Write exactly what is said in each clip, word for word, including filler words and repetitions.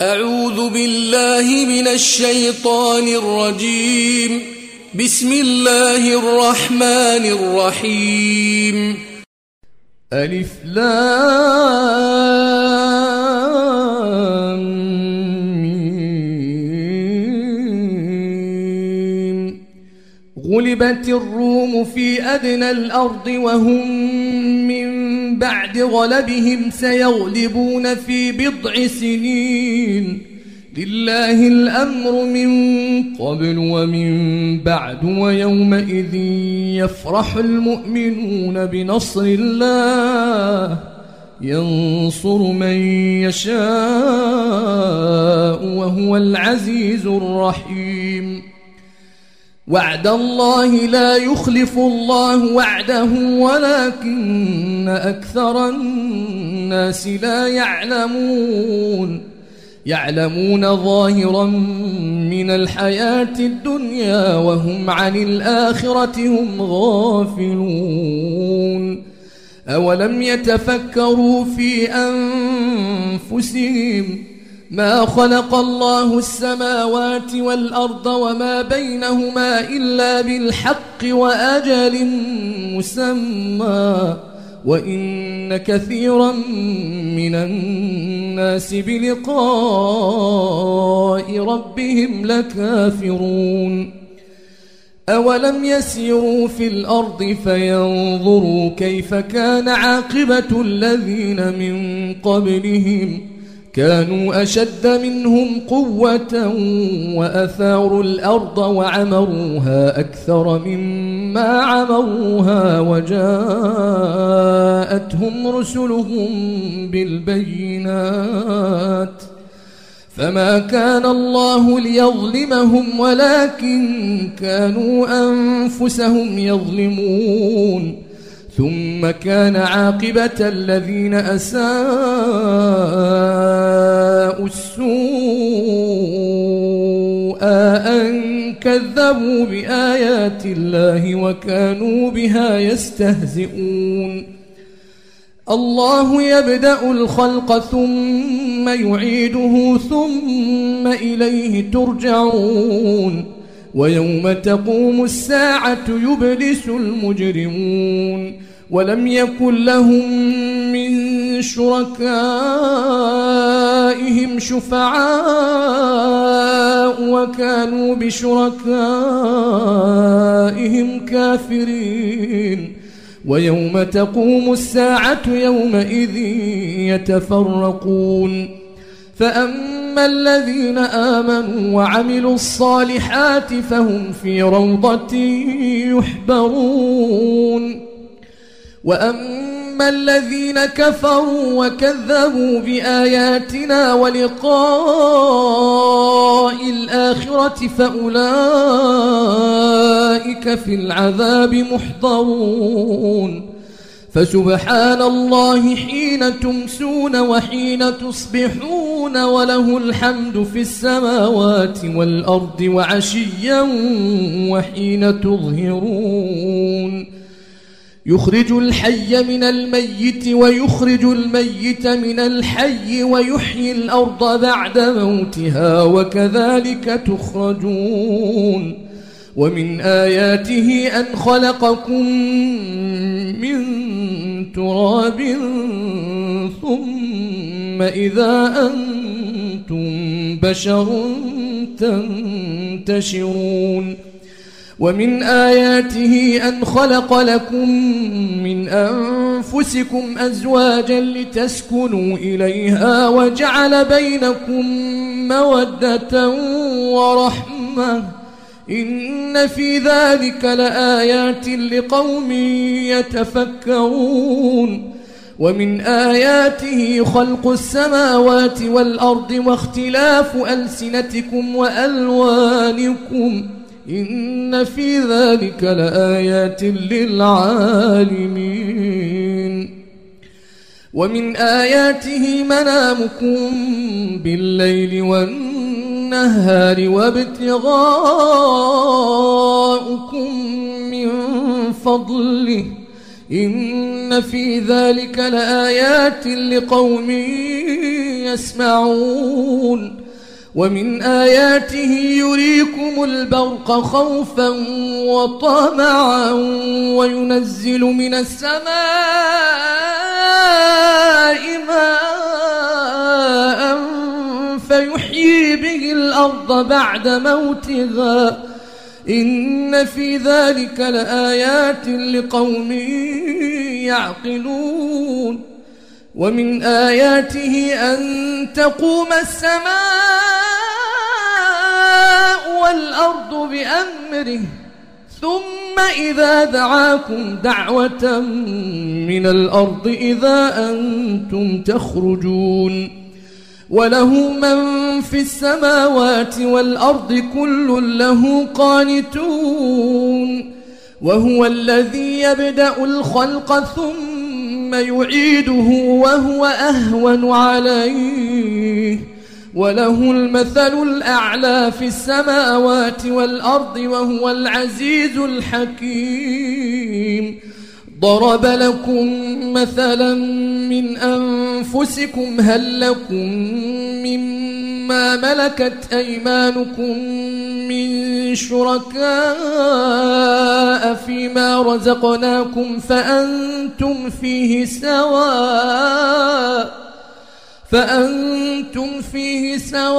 أعوذ بالله من الشيطان الرجيم. بسم الله الرحمن الرحيم. ألف لام ميم. غلبت الروم في أدنى الأرض وهم من بعد غلبهم سيغلبون في بضع سنين. لله الأمر من قبل ومن بعد ويومئذ يفرح المؤمنون بنصر الله ينصر من يشاء وهو العزيز الرحيم. وعد الله لا يخلف الله وعده ولكن أكثر الناس لا يعلمون. يعلمون ظاهرا من الحياة الدنيا وهم عن الآخرة هم غافلون. أولم يتفكروا في أنفسهم ما خلق الله السماوات والأرض وما بينهما إلا بالحق وأجل مسمى وإن كثيرا من الناس بلقاء ربهم لكافرون. أولم يسيروا في الأرض فينظروا كيف كان عاقبة الذين من قبلهم كانوا أشد منهم قوة وأثاروا الأرض وعمروها أكثر مما عمروها وجاءتهم رسلهم بالبينات فما كان الله ليظلمهم ولكن كانوا أنفسهم يظلمون. ثم كان عاقبة الذين أساءوا السوء أن كذبوا بآيات الله وكانوا بها يستهزئون. الله يبدأ الخلق ثم يعيده ثم إليه ترجعون. ويوم تقوم الساعة يبلس المجرمون ولم يكن لهم من شركائهم شفعاء وكانوا بشركائهم كافرين. ويوم تقوم الساعة يومئذ يتفرقون. فأما الذين آمنوا وعملوا الصالحات فهم في روضة يحبرون. وأما الذين كفروا وكذبوا بآياتنا ولقاء الآخرة فأولئك في العذاب محضرون. فسبحان الله حين تمسون وحين تصبحون وله الحمد في السماوات والأرض وعشيا وحين تظهرون. يخرج الحي من الميت ويخرج الميت من الحي ويحيي الأرض بعد موتها وكذلك تخرجون. ومن آياته أن خلقكم من تراب ثم إذا أنتم بشر تنتشرون. ومن آياته أن خلق لكم من أنفسكم أزواجا لتسكنوا إليها وجعل بينكم مودة ورحمة إن في ذلك لآيات لقوم يتفكرون. ومن آياته خلق السماوات والأرض واختلاف ألسنتكم وألوانكم إن في ذلك لآيات للعالمين. ومن آياته منامكم بالليل والنهار وابتغاؤكم من فضله إن في ذلك لآيات لقوم يسمعون ومن آياته يريكم البرق خوفا وطمعا وينزل من السماء ماء فيحيي به الأرض بعد موتها إن في ذلك لآيات لقوم يعقلون ومن آياته أن تقوم السماء والأرض بأمره ثم إذا دعاكم دعوة من الأرض إذا أنتم تخرجون وله من في السماوات والأرض كل له قانتون وهو الذي يبدأ الخلق ثم يعيده وهو أهون عليه وله المثل الأعلى في السماوات والأرض وهو العزيز الحكيم ضرب لكم مثلا من أنفسكم هل لكم مما ملكت أيمانكم من شركاء فيما رزقناكم فأنتم فيه سواء فأنتم فيه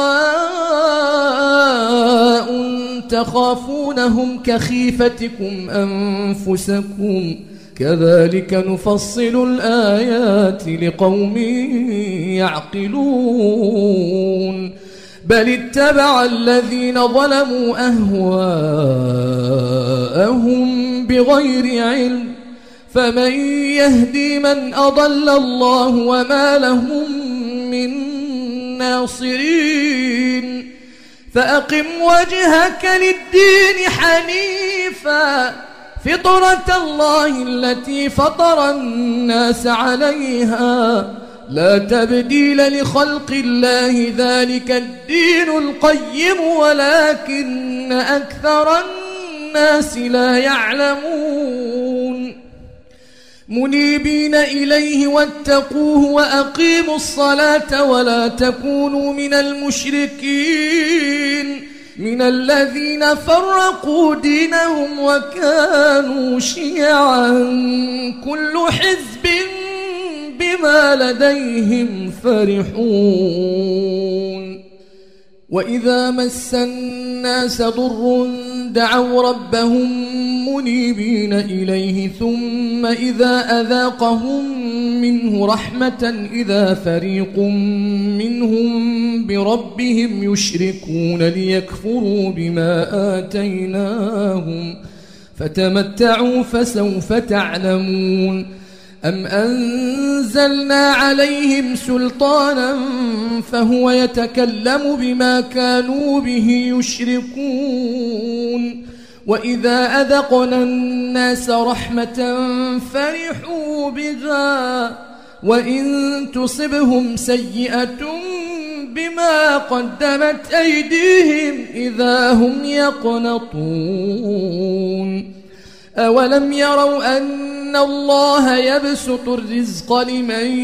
سواء تخافونهم كخيفتكم أنفسكم كذلك نفصل الآيات لقوم يعقلون بل اتبع الذين ظلموا أهواءهم بغير علم فمن يهدي من أضل الله وما لهم من ناصرين فأقم وجهك للدين حنيفا فطرة الله التي فطر الناس عليها لا تبديل لخلق الله ذلك الدين القيم ولكن أكثر الناس لا يعلمون منيبين إليه واتقوه وأقيموا الصلاة ولا تكونوا من المشركين من الذين فرقوا دينهم وكانوا شيعا كل حزب بما لديهم فرحون وإذا مس الناس ضر دعوا ربهم منيبين إليه ثم إذا أذاقهم منه رحمة إذا فريق منهم بربهم يشركون ليكفروا بما آتيناهم فتمتعوا فسوف تعلمون أم أنزلنا عليهم سلطانا فهو يتكلم بما كانوا به يشركون وإذا أذقنا الناس رحمة فرحوا بها وإن تصبهم سيئة بما قدمت أيديهم إذا هم يقنطون أولم يروا أن الله يبسط الرزق لمن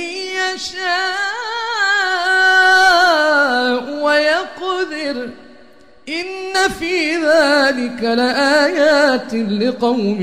يشاء ويقدر إن في ذلك لآيات لقوم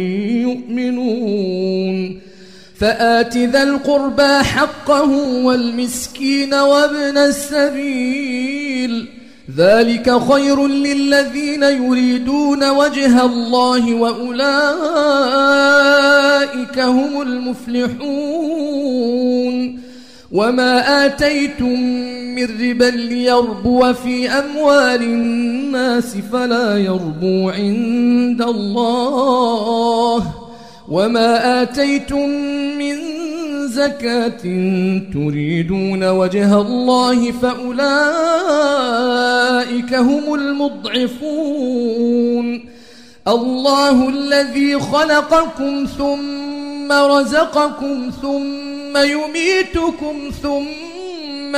يؤمنون فآت ذا القربى حقه والمسكين وابن السبيل ذلك خير للذين يريدون وجه الله وأولئك هم المفلحون وما آتيتم من ربا ليربو في أموال الناس فلا يربو عند الله وما آتيتم من زكاة تريدون وجه الله فأولئك هم المضعفون الله الذي خلقكم ثم رزقكم ثم يميتكم ثم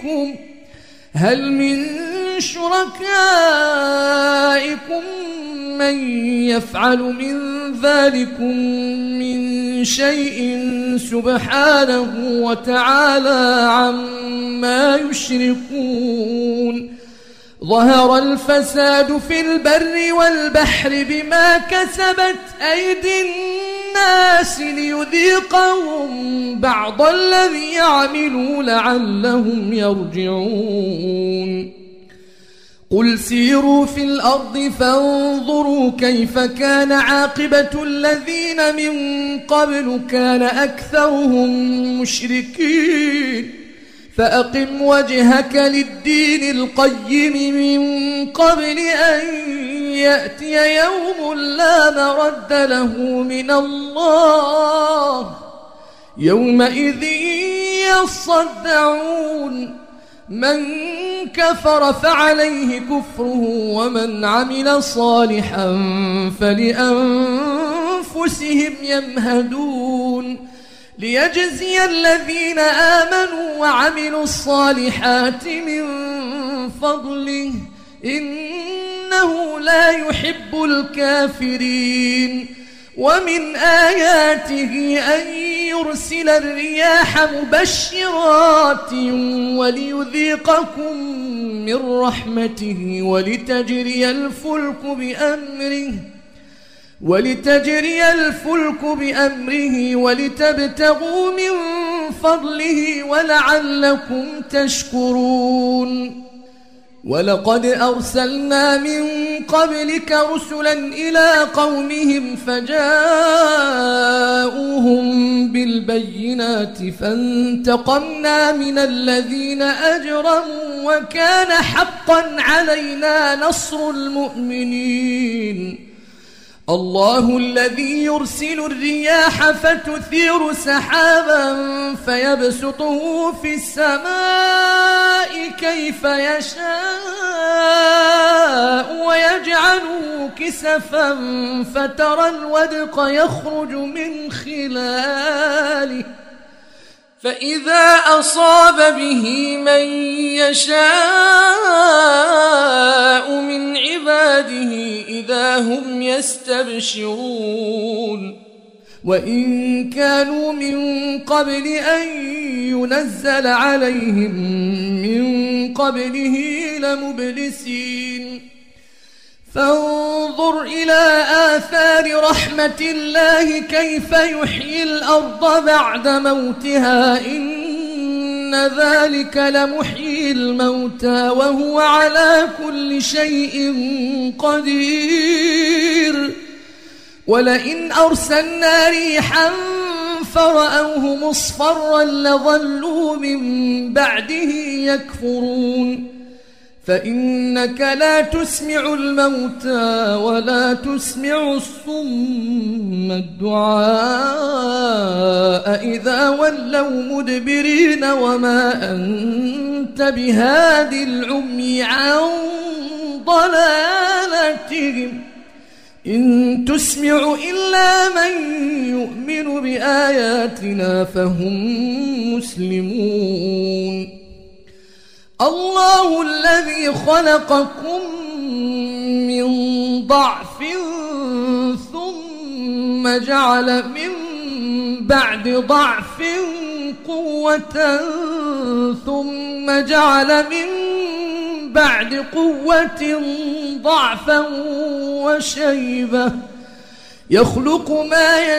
يحييكم هل من شركائكم من يفعل من ذلكم من شيء سبحانه وتعالى عما يشركون ظهر الفساد في البر والبحر بما كسبت أيدي الناس ليذيقهم بعض الذي عملوا لعلهم يرجعون قل سيروا في الأرض فانظروا كيف كان عاقبة الذين من قبل كان أكثرهم مشركين فأقم وجهك للدين القيم من قبل أن يأتي يوم لا مرد له من الله يومئذ يصدعون من كفر فعليه كفره ومن عمل صالحا فلأنفسهم يمهدون ليجزي الذين آمنوا وعملوا الصالحات من فضله إنه لا يحب الكافرين ومن آياته أن يرسل الرياح مبشرات وليذيقكم من رحمته ولتجري الفلك بأمره ولتجري الفلك بأمره ولتبتغوا من فضله ولعلكم تشكرون ولقد أرسلنا من قبلك رسلا إلى قومهم فجاءوهم بالبينات فانتقمنا من الذين أجرموا وكان حقا علينا نصر المؤمنين الله الذي يرسل الرياح فتثير سحابا فيبسطه في السماء كيف يشاء ويجعله كسفا فترى الودق يخرج من خلاله فإذا أصاب به من يشاء من عباده إذا هم يستبشرون وإن كانوا من قبل أن ينزل عليهم من قبله لمبلسين فانظر إلى آثار رحمة الله كيف يحيي الأرض بعد موتها إن ذلك لمحيي الموتى وهو على كل شيء قدير ولئن أرسلنا ريحا فرأوه مصفرا لظلوا من بعده يكفرون فإنك لا تسمع الموتى ولا تسمع الصم الدعاء إذا ولوا مدبرين وما أنت بهاد العمي عن ضلالتهم إن تسمع إلا من يؤمن بآياتنا فهم مسلمون الله الذي خلقكم من ضعف ثم جعل من بعد ضعف قوة ثم جعل من بعد قوة ضعفا وشيبة يخلق ما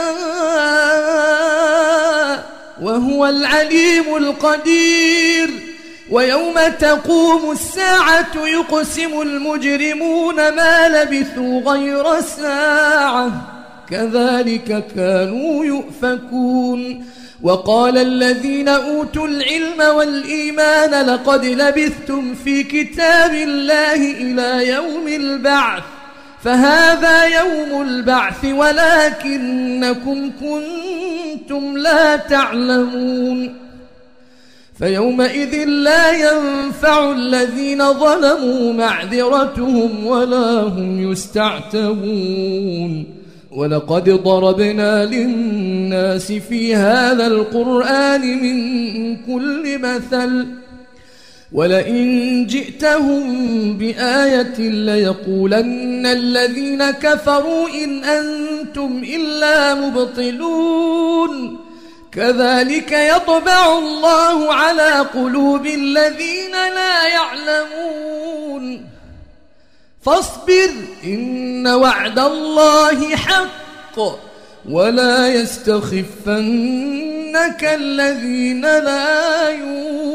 يشاء وهو العليم القدير ويوم تقوم الساعة يقسم المجرمون ما لبثوا غير ساعة كذلك كانوا يؤفكون وقال الذين أوتوا العلم والإيمان لقد لبثتم في كتاب الله إلى يوم البعث فهذا يوم البعث ولكنكم كنتم لا تعلمون فيومئذ لا ينفع الذين ظلموا معذرتهم ولا هم يستعتبون ولقد ضربنا للناس في هذا القرآن من كل مثل ولئن جئتهم بآية ليقولن الذين كفروا إن أنتم إلا مبطلون كذلك يطبع الله على قلوب الذين لا يعلمون فاصبر إن وعد الله حق ولا يستخفنك الذين لا يؤمنون